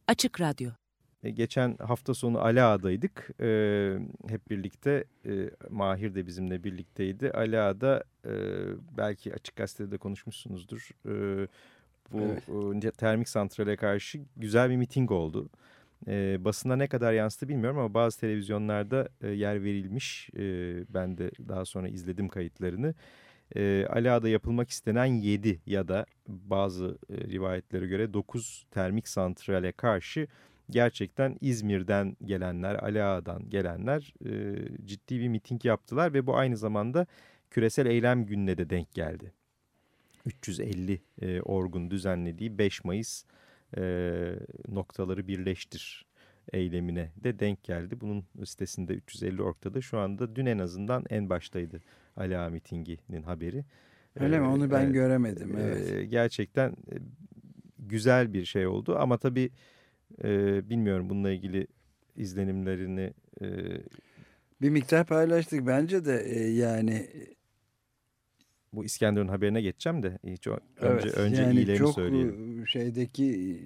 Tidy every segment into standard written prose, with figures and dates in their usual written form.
Açık Radyo. Geçen hafta sonu Alaa'daydık. Hep birlikte, Mahir de bizimle birlikteydi. Alaa'da belki Açık Gazete'de konuşmuşsunuzdur. Bu Evet. termik santrale karşı güzel bir miting oldu. Basına ne kadar yansıdı bilmiyorum ama bazı televizyonlarda yer verilmiş. Ben de daha sonra izledim kayıtlarını. Alaa'da yapılmak istenen 7 ya da bazı rivayetlere göre 9 termik santrale karşı gerçekten İzmir'den gelenler, Alaa'dan gelenler ciddi bir miting yaptılar ve bu aynı zamanda Küresel Eylem Günü'ne de denk geldi. 350 orgun düzenlediği 5 Mayıs noktaları birleştir eylemine de denk geldi. Bunun sitesinde 350 org'da da şu anda dün en azından en baştaydı Alaa mitinginin haberi. Öyle mi? Onu ben göremedim. Evet. Gerçekten güzel bir şey oldu ama tabii bilmiyorum bununla ilgili izlenimlerini. Bir miktar paylaştık bence de yani. Bu İskenderun haberine geçeceğim de hiç önce yani iyilerini çok söyleyelim. Şeydeki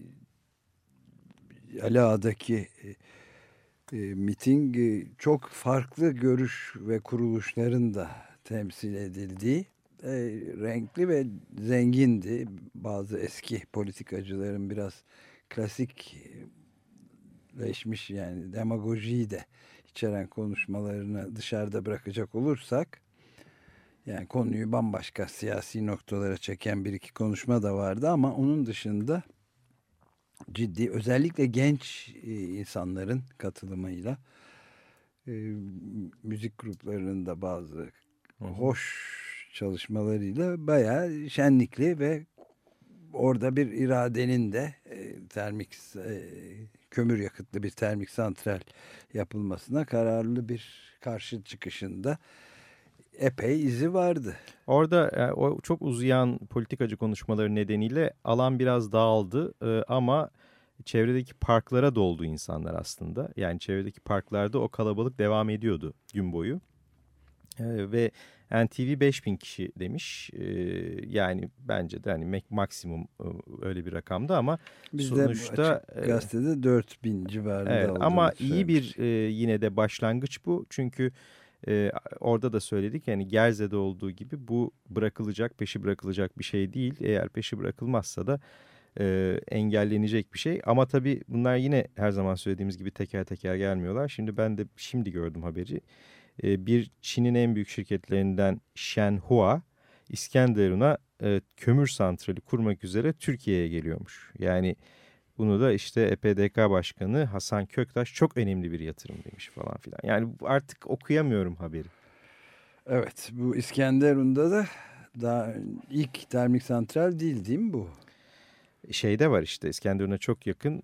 Alaa'daki miting çok farklı görüş ve kuruluşların da temsil edildiği renkli ve zengindi. Bazı eski politikacıların biraz klasikleşmiş yani demagojiyi de içeren konuşmalarını dışarıda bırakacak olursak yani konuyu bambaşka siyasi noktalara çeken bir iki konuşma da vardı ama onun dışında ciddi özellikle genç insanların katılımıyla müzik gruplarının da bazı hoş çalışmalarıyla bayağı şenlikli ve orada bir iradenin de termik kömür yakıtlı bir termik santral yapılmasına kararlı bir karşı çıkışında epey izi vardı. Orada o çok uzayan politikacı konuşmaları nedeniyle alan biraz dağıldı ama çevredeki parklara doldu insanlar aslında. Yani çevredeki parklarda o kalabalık devam ediyordu gün boyu. Ve NTV 5000 kişi demiş. Yani bence de hani maksimum öyle bir rakamdı ama bizde sonuçta gazetede 4000 civarında evet, olduğunu ama iyi söylemiş. bir yine de başlangıç bu. Çünkü orada da söyledik yani Gerze'de olduğu gibi bu bırakılacak, peşi bırakılacak bir şey değil. Eğer peşi bırakılmazsa da engellenecek bir şey. Ama tabii bunlar yine her zaman söylediğimiz gibi teker teker gelmiyorlar. Ben de şimdi gördüm haberi. Bir Çin'in en büyük şirketlerinden Shenhua, İskenderun'a kömür santrali kurmak üzere Türkiye'ye geliyormuş. Yani bunu da işte EPDK Başkanı Hasan Köktaş çok önemli bir yatırım demiş falan filan. Yani artık okuyamıyorum haberi. Evet, bu İskenderun'da da daha ilk termik santral değil mi bu? Şeyde var işte İskenderun'a çok yakın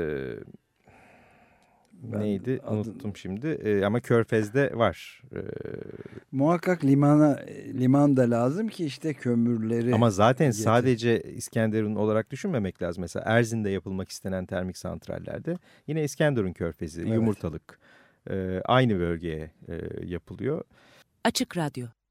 neydi unuttum şimdi ama Körfez'de var. Muhakkak liman da lazım ki işte kömürleri Ama zaten getir. sadece İskenderun olarak düşünmemek lazım. Mesela Erzin'de yapılmak istenen termik santrallerde yine İskenderun Körfezi, Evet. Yumurtalık aynı bölgeye yapılıyor. Açık Radyo.